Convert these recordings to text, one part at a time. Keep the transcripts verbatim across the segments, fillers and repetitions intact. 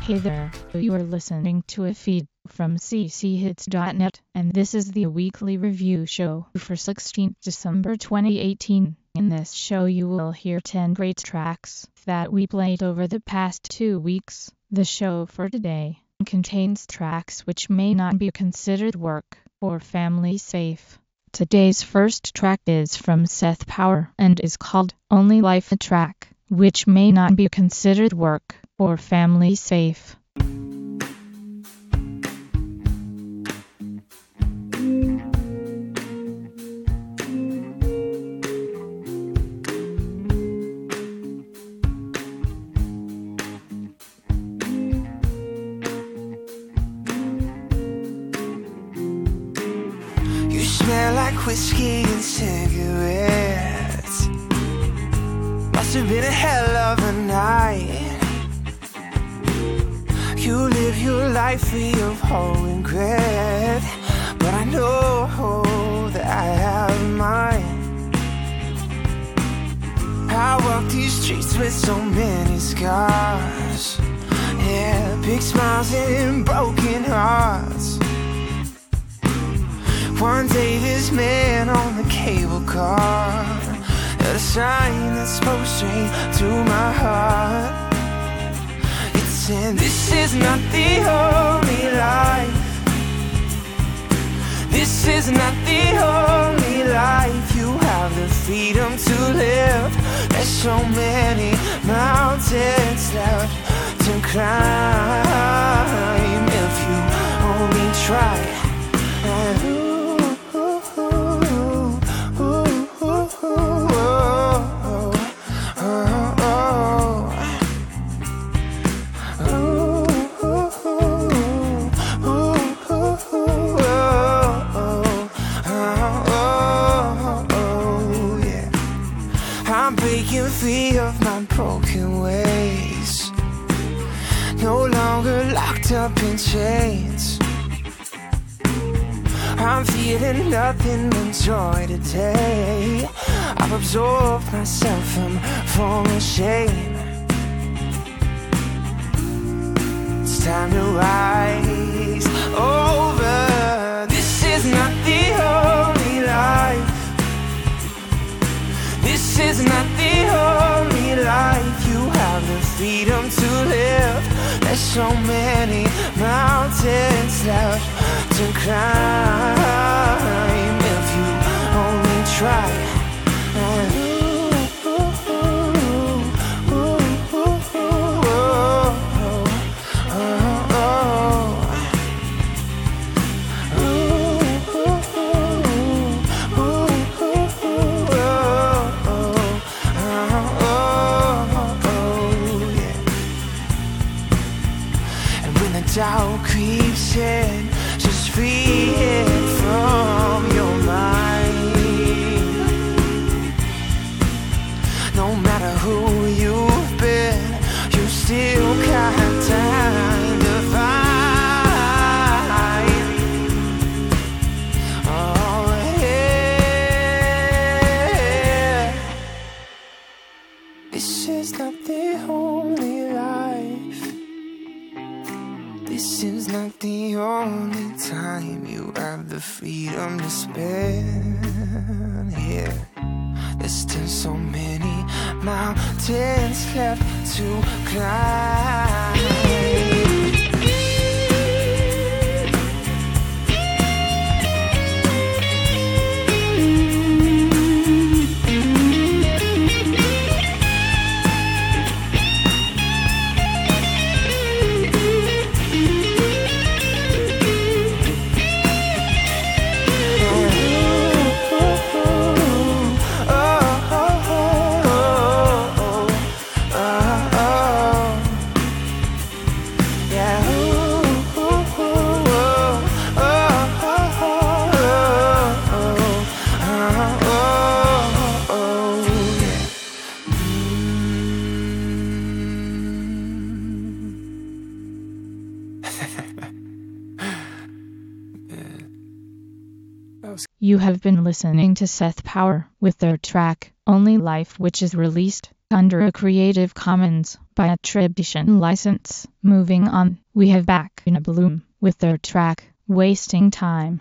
Hey there, you are listening to a feed from c c hits dot net, and this is the weekly review show for sixteenth December twenty eighteen. In this show you will hear ten great tracks that we played over the past two weeks. The show for today contains tracks which may not be considered work or family safe. Today's first track is from Seth Power and is called Only Life, a track which may not be considered work or family safe. You smell like whiskey and cigarettes. Must have been a hell of a night. You live your life free of all regret, but I know that I have mine. I walk these streets with so many scars, yeah, big smiles and broken hearts. One day this man on the cable car had a sign that spoke straight to my heart. And this is not the only life. This is not the only life. You have the freedom to live. There's so many mountains left to climb if you only try. And ooh, free of my broken ways, no longer locked up in chains. I'm feeling nothing but joy today. I've absorbed myself from former shame. It's time to rise over. This is not the only life. This is not the only life. You have the freedom to live. There's so many mountains left to climb if you only try. And ooh, ooh, ooh, ooh, ooh, oh, oh, oh, oh. Ooh, ooh, ooh, ooh, ooh, ooh, oh. Doubt creeps in, just free it from your mind. No matter who you've been, you still got time to find. Oh yeah, this is not the only life. This is not the only time you have the freedom to spend here. There's still so many mountains left to climb. You have been listening to Seth Power with their track Only Life, which is released under a Creative Commons by Attribution License. Moving on, we have Back in a Bloom with their track, Wasting Time.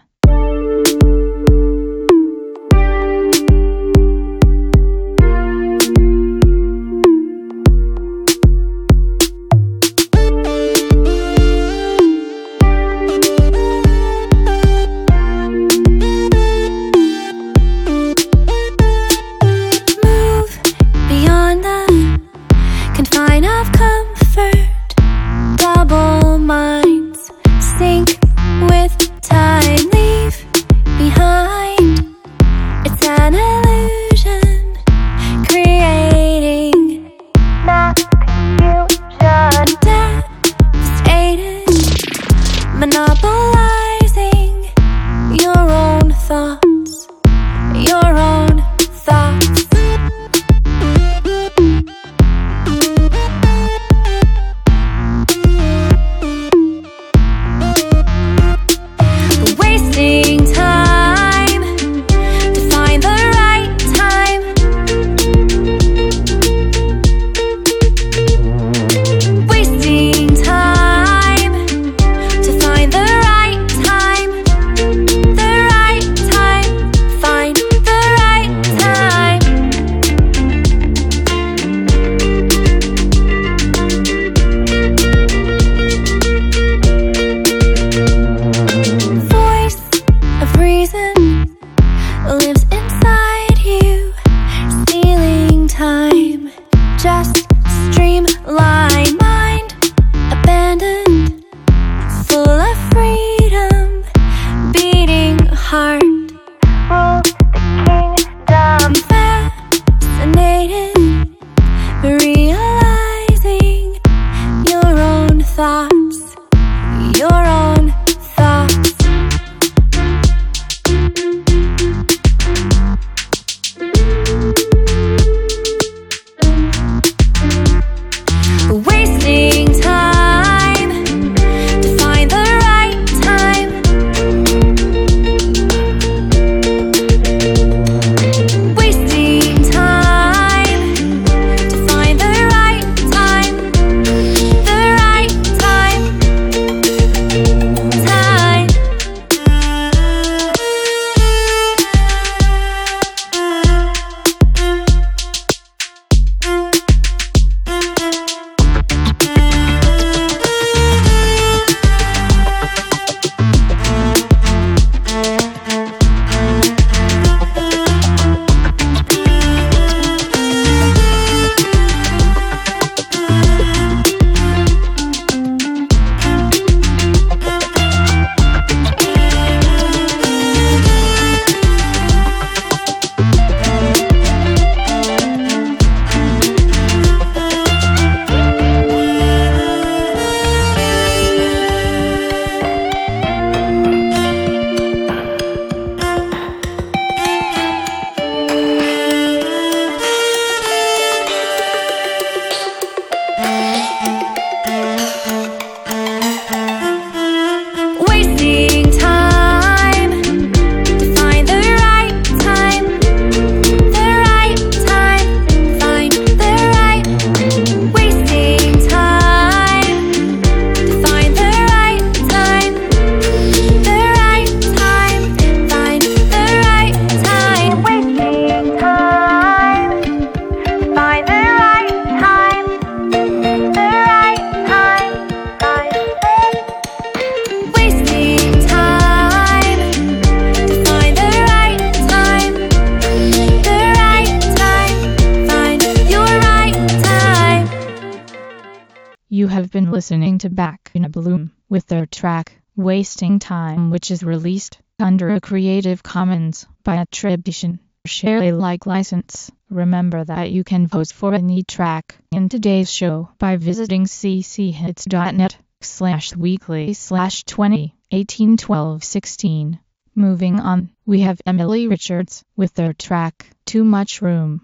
You have been listening to Back in a Bloom with their track, Wasting Time, which is released under a Creative Commons by Attribution, Share Alike license. Remember that you can vote for any track in today's show by visiting cchits.net slash weekly slash 20 18 12 16. Moving on, we have Emily Richards with their track, Too Much Room.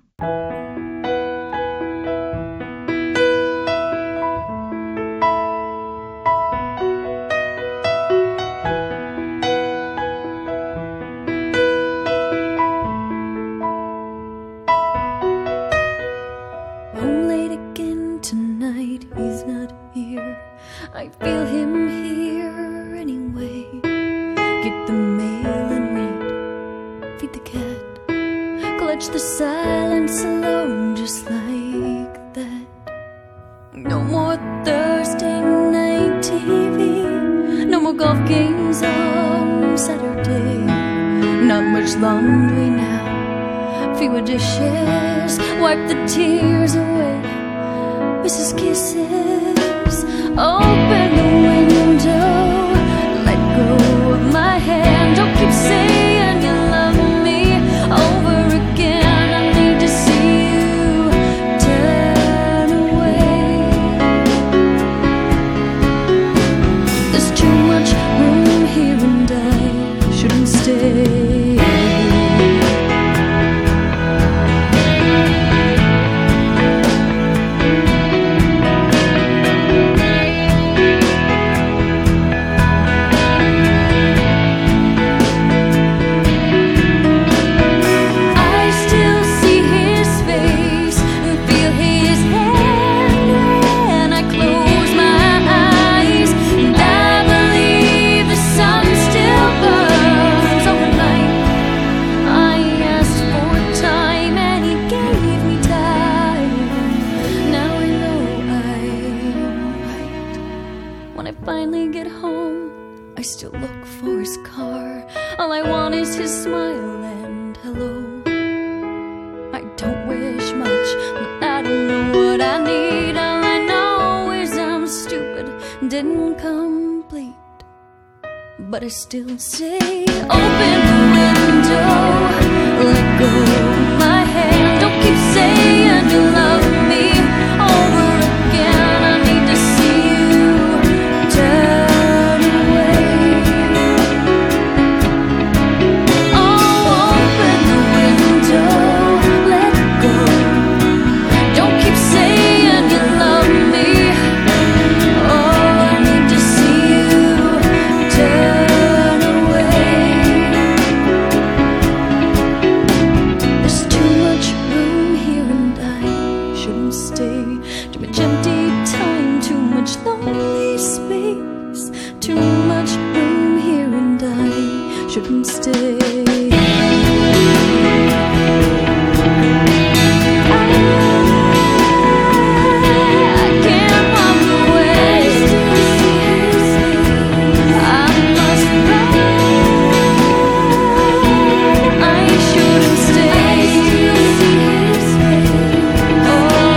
Home late again tonight. watch the silence alone just like that. No more Thursday night T V, no more golf games on Saturday. Not much laundry now, fewer dishes, wipe the tears away. Missus Kisses, open the window, let go of my hand. Don't keep saying you love me over again. I need to see you turn away. There's too much room here and I shouldn't stay. Finally get home, I still look for his car. All I want is his smile and hello. I don't wish much, but I don't know what I need. All I know is I'm stupid, didn't complete. But I still say, open the window, let go of my hand. Don't keep saying you love me over again. I need to see you turn away. Oh, open the window, let go. Don't keep saying you love me. Oh, I need to see you turn away. There's too much room here and I shouldn't stay. Too much empty time, too much lonely space. Too much room here and I shouldn't stay. I can't walk away. I must run. I shouldn't stay. Oh,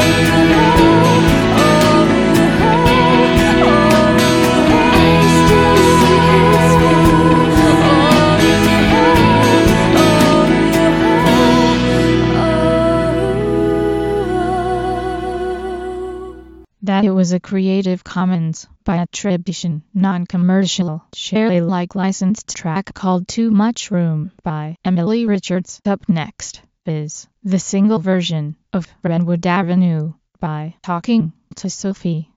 That it was a Creative Commons by attribution, non-commercial, share Alike licensed track called Too Much Room by Emily Richards. Up next is the single version of Redwood Avenue by Talking to Sophie.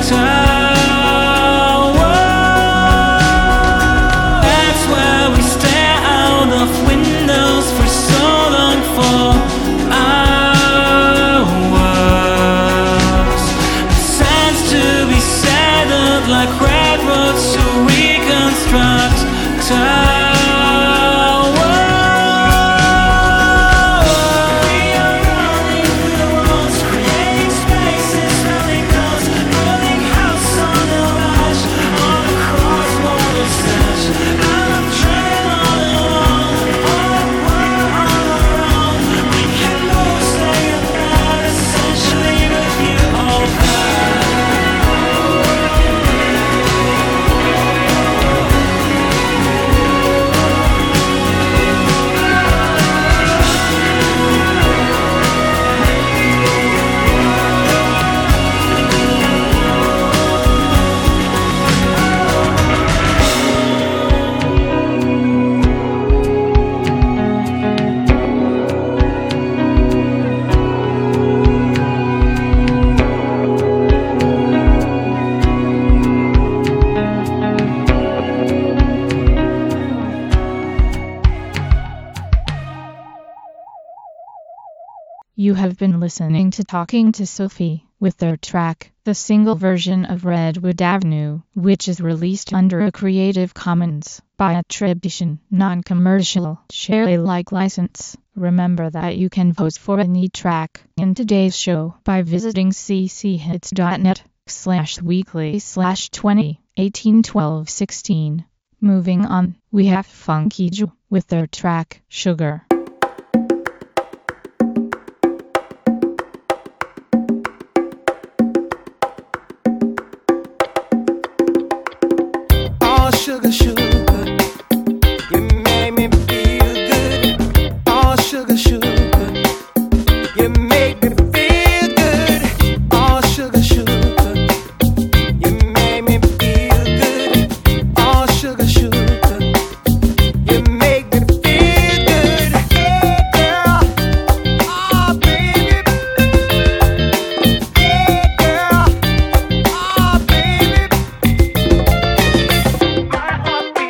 tower. That's where we stare out of windows for so long, for hours. It stands to be settled like railroads to reconstruct tower. You have been listening to Talking to Sophie with their track, the single version of Redwood Avenue, which is released under a Creative Commons by attribution, non-commercial, share Alike license. Remember that you can vote for any track in today's show by visiting cchits.net slash weekly slash 20 18 12 16. Moving on, we have Funky Joe with their track, Sugar. Sugar, sugar, you make me feel good. Oh, sugar, sugar, you make me feel good. Oh, sugar, sugar, you make me feel good. Oh, sugar, sugar, you make me feel good. Hey, girl, oh, baby. Hey, girl, oh, baby. My heart beats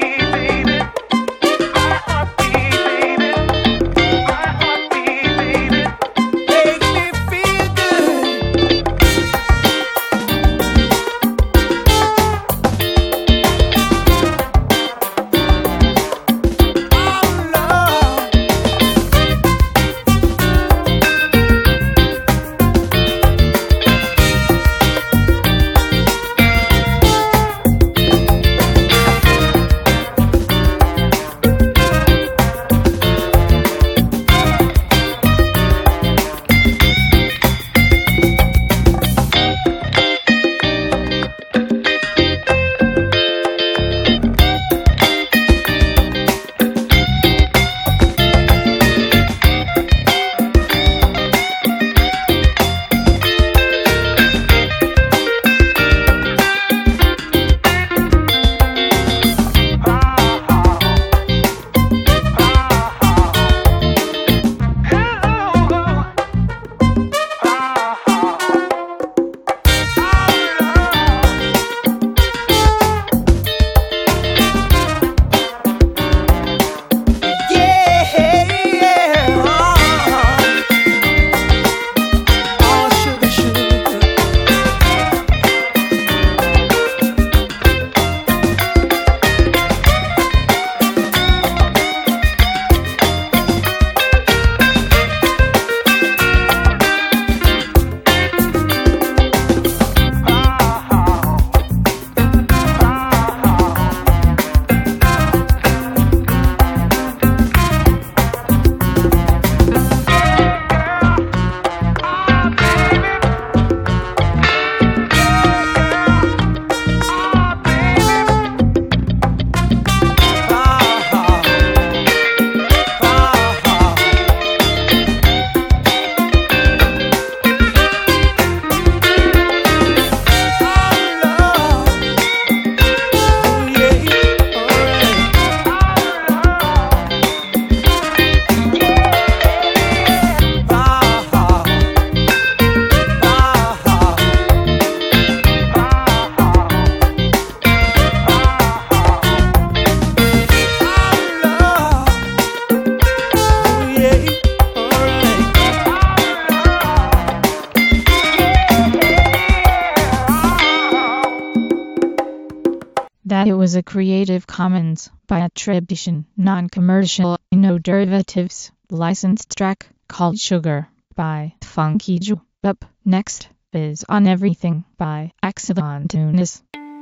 That it was a Creative Commons by attribution, non-commercial, no derivatives, licensed track called Sugar by Funky Joe. Up next is On Everything by Axelon Tunis.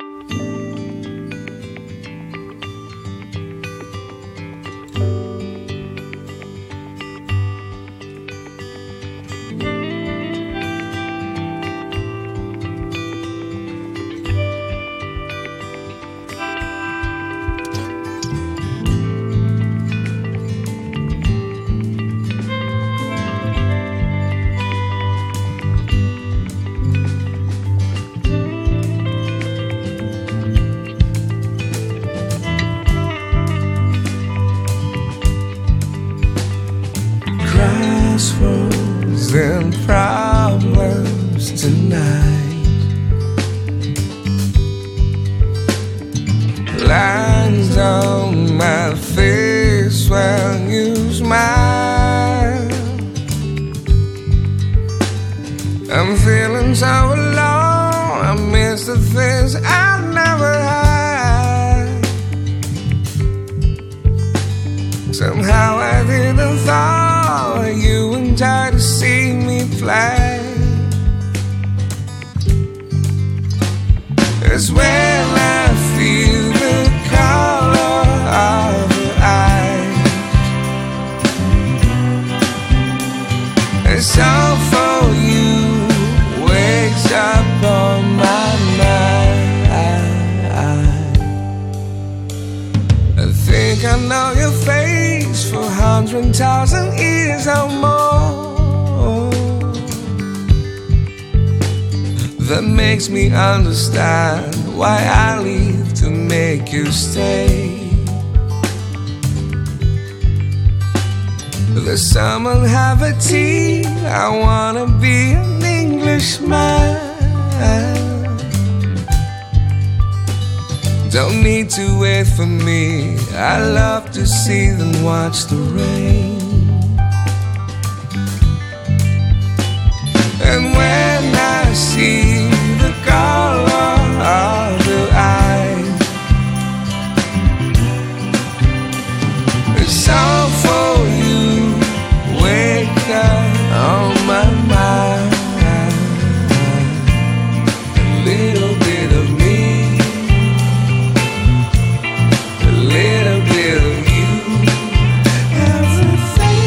Crossroads and problems tonight. Lines on my face when you smile. I'm feeling so alone. I miss the things I never had. Somehow I didn't thought you would try to see me fly. It's when I feel the color of your eyes. It's all for you, wakes up on my mind. I think I know your face for a hundred thousand years or more. That makes me understand why I leave to make you stay. The summer have a tea, I wanna be an Englishman. Don't need to wait for me, I love to see them watch the rain. And when I see the color of your eyes, it's all for you, wake up on my mind. A little bit of me, a little bit of you, everything.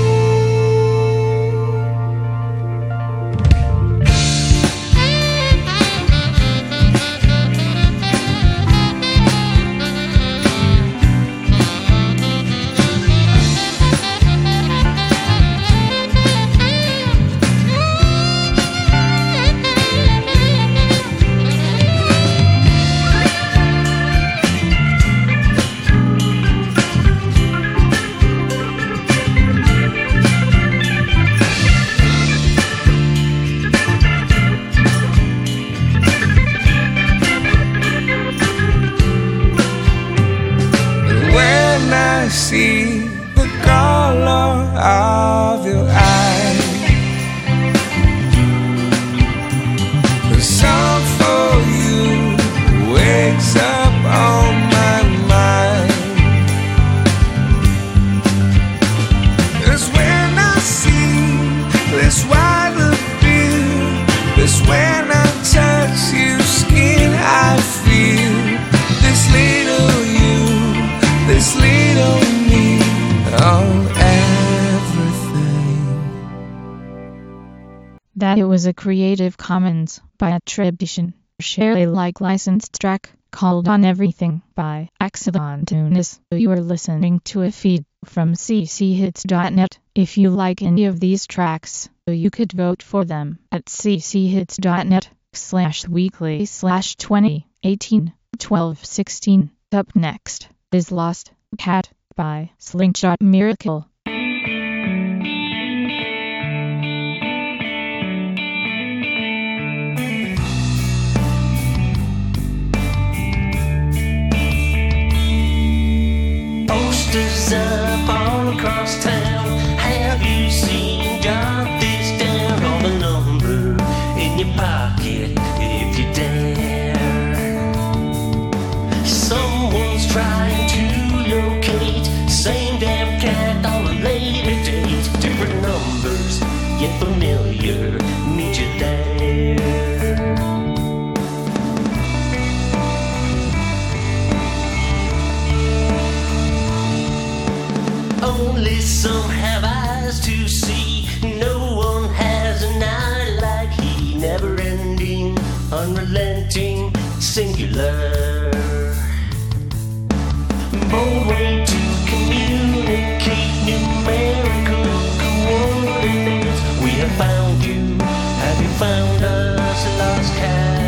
I see the color of your eyes. The song for you wakes up on my mind. It's when I see this white appeal. It's when I touch your skin, I feel this little you, this little me, on everything. That it was a Creative Commons by attribution, share Alike licensed track called On Everything by Axelon Tunis. You are listening to a feed from c c hits dot net. If you like any of these tracks, you could vote for them at c c hits dot net slash weekly slash twenty eighteen twelve sixteen. Up next is Lost Cat by Slingshot Miracle. Posters up all across town. Have you seen? Jot this down on the number in your pocket if you dare. So blur. Bold way to communicate numerical coordinates. We have found you. Have you found us, lost cat?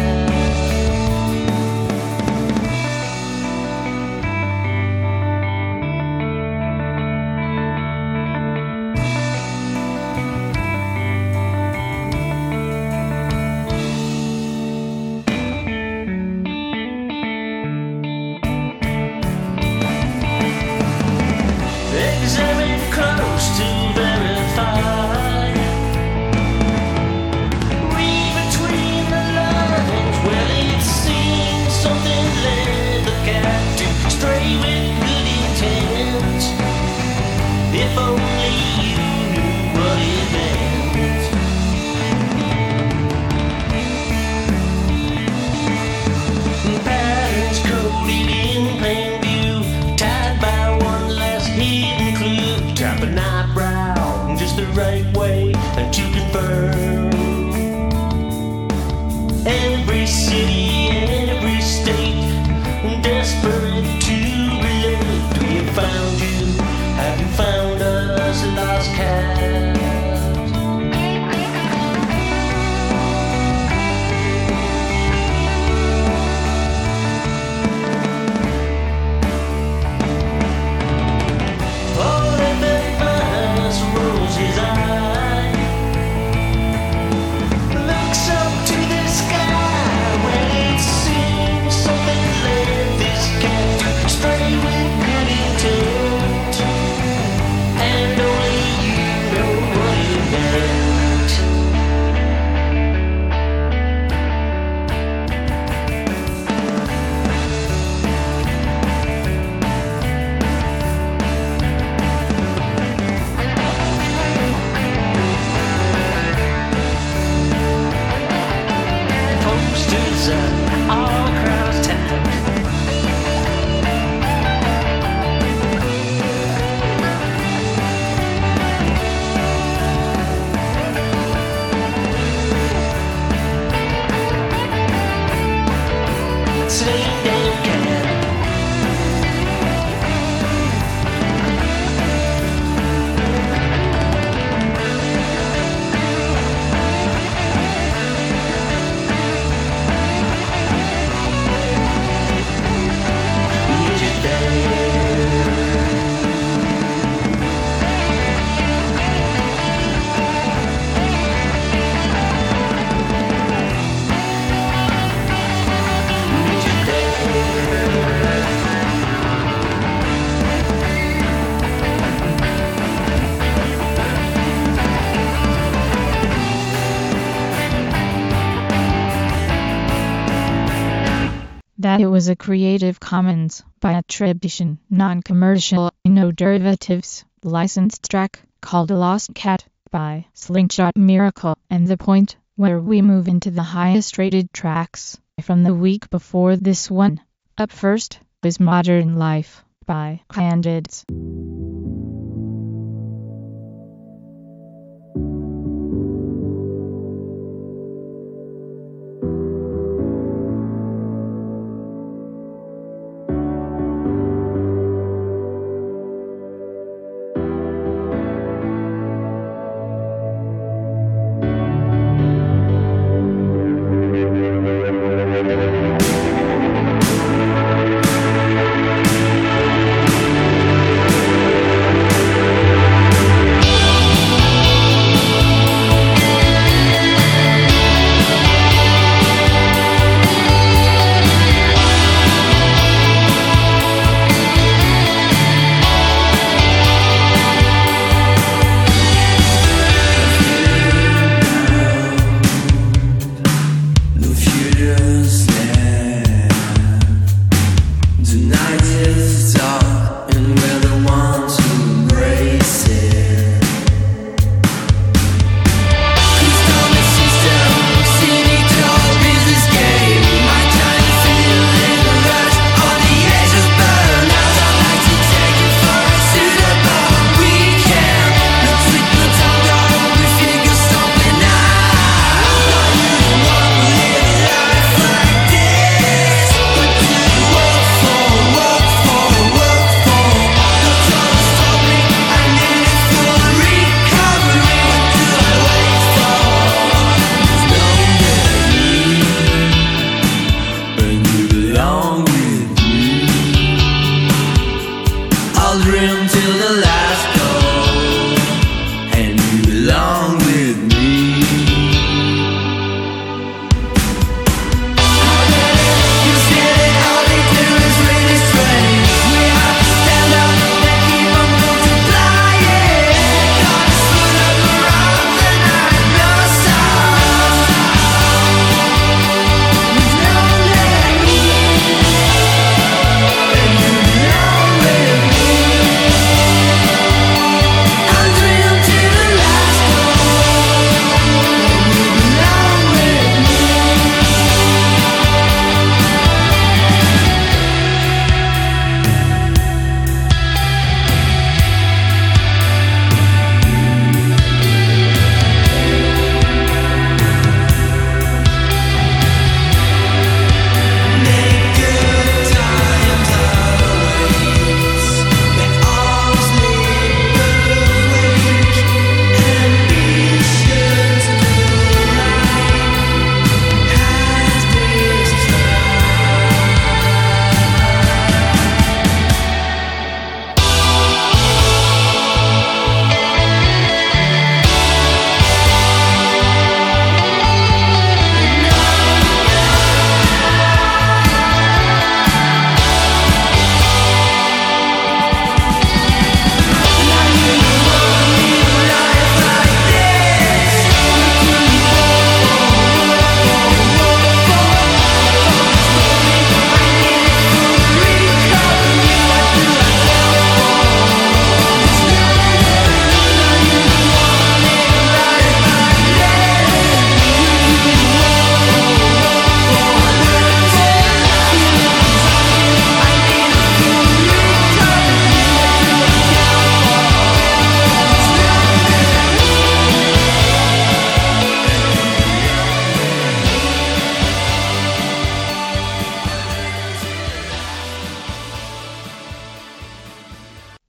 Examine close to verify. Read between the lines. Well, it seems something led the cat to stray with good intent. If only you knew what it meant. Patterns coded in plain view, tied by one last hidden clue. Tap an eyebrow just the right way to confirm. Every city, every state, desperate to relate. We have found you. Have you found us, lost cat? All that verifies rolls his eye, looks up to the sky. Well, it seems something led this cat to stray with good intent. And only you know what it meant. Posters up all across town. Same damn cat. Here's your day. Here's your day. That it was a Creative Commons by attribution, non-commercial, no derivatives, licensed track called Lost Cat by Slingshot Miracle, and the point where we move into the highest rated tracks from the week before this one. Up first is Modern Life by Candids. Thank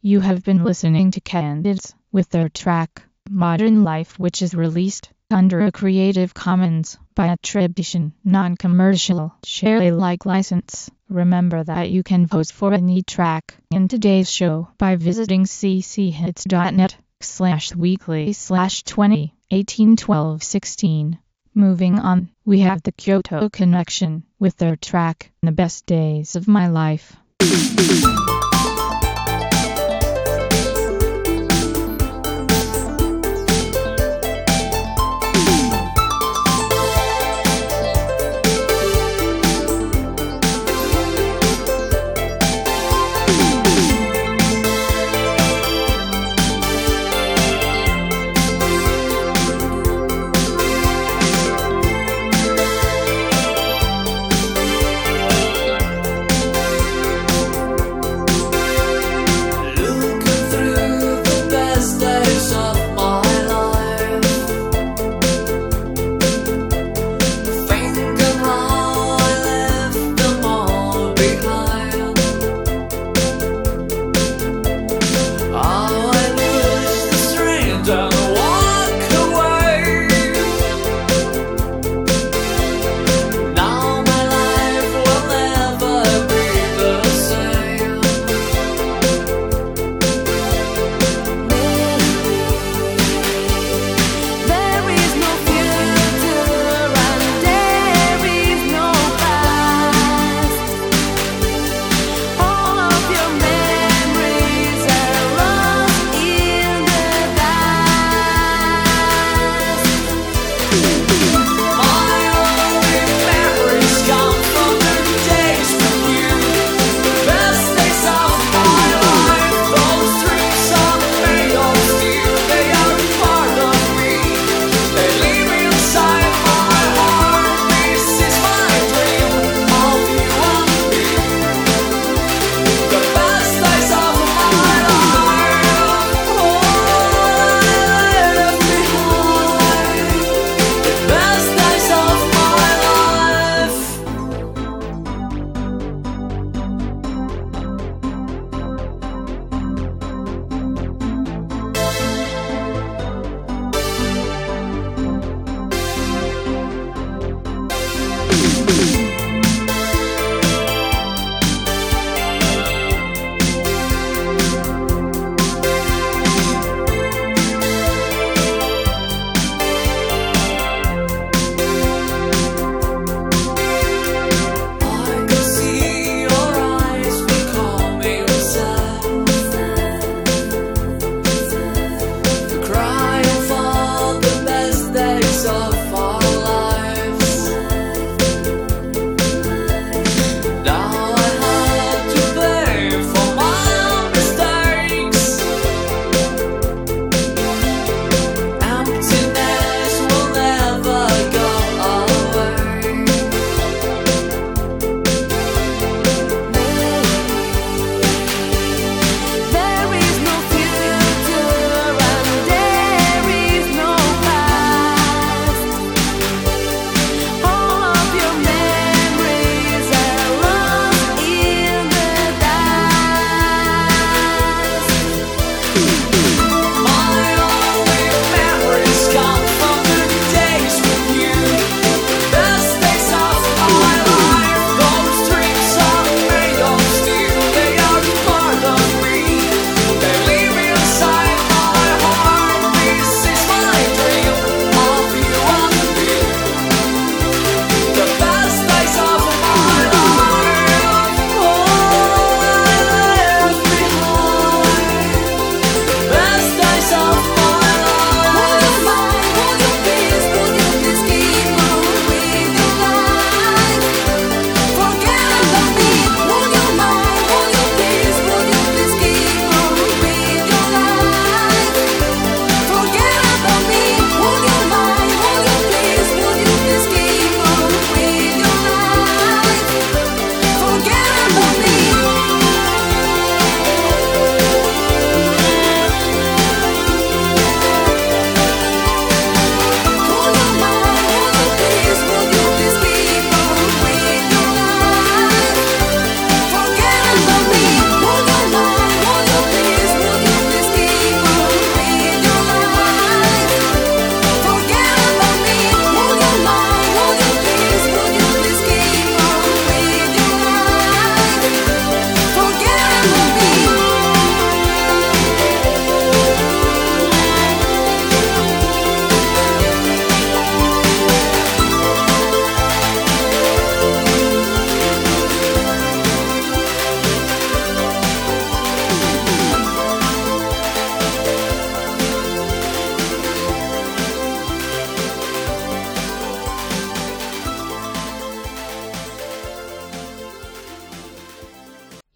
You have been listening to Candids with their track Modern Life, which is released under a Creative Commons by attribution, non-commercial, share Alike license. Remember that you can vote for any track in today's show by visiting cchits.net slash weekly slash 20 18 12 16. Moving on, we have the Kyoto Connection with their track The Best Days of My Life.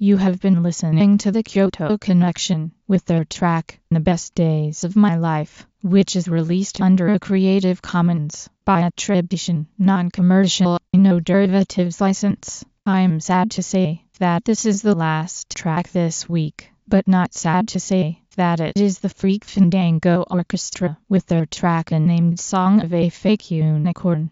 You have been listening to the Kyoto Connection with their track, The Best Days of My Life, which is released under a Creative Commons by attribution, non-commercial, no derivatives license. I'm sad to say that this is the last track this week, but not sad to say that it is the Freak Fandango Orchestra with their track A Named Song of a Fake Unicorn.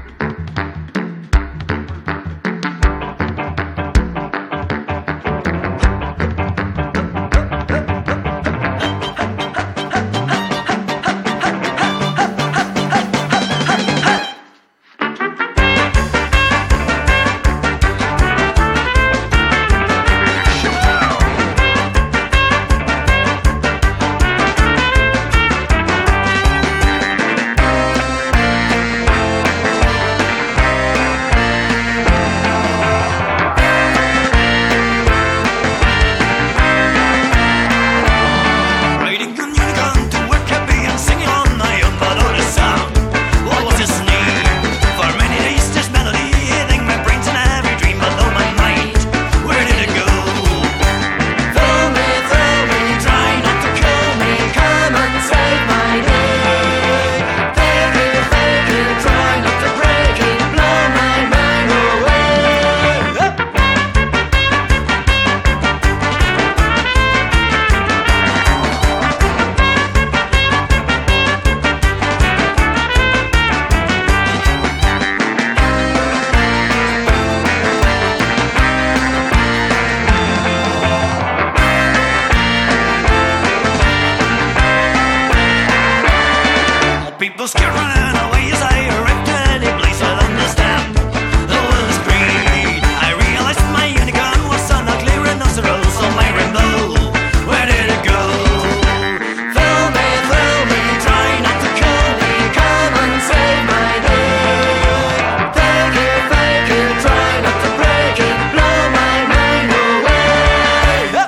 People scared running away as I arrived at any place I'll understand. The world is great. I realized my unicorn was on a clear rhinoceros on my rainbow. Where did it go? Thrill me, thrill me, try not to kill me. Come and save my day. Take it, fake it, try not to break it. Blow my mind away.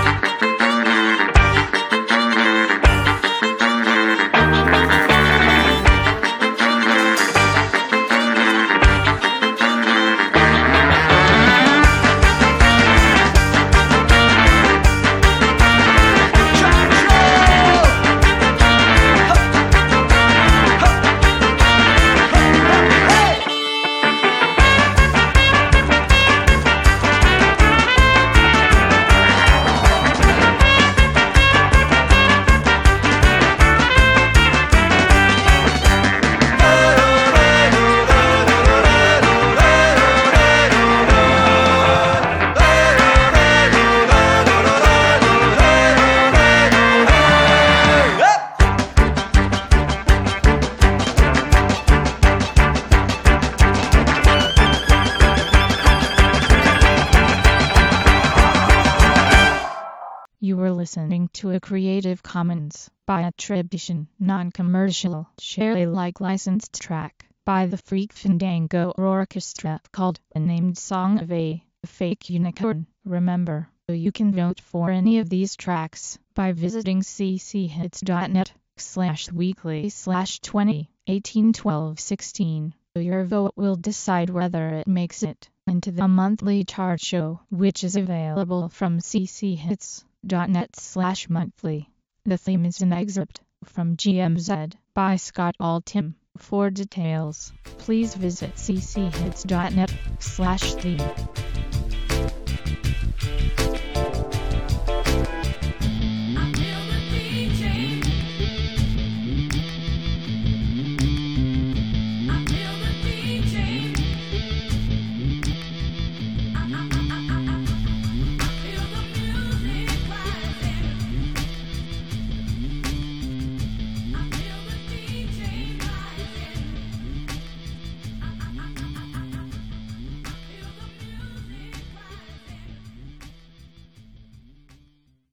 You were listening to a Creative Commons by attribution, non-commercial, share Alike licensed track by the Freak Fandango Orchestra called A Named Song of a Fake Unicorn. Remember, you can vote for any of these tracks by visiting cchits.net slash weekly slash 20 18 12 16. Your vote will decide whether it makes it into the monthly chart show, which is available from cchits. .net slash monthly. The theme is an excerpt from G M Z by Scott Altham. For details, please visit cchits.net slash theme.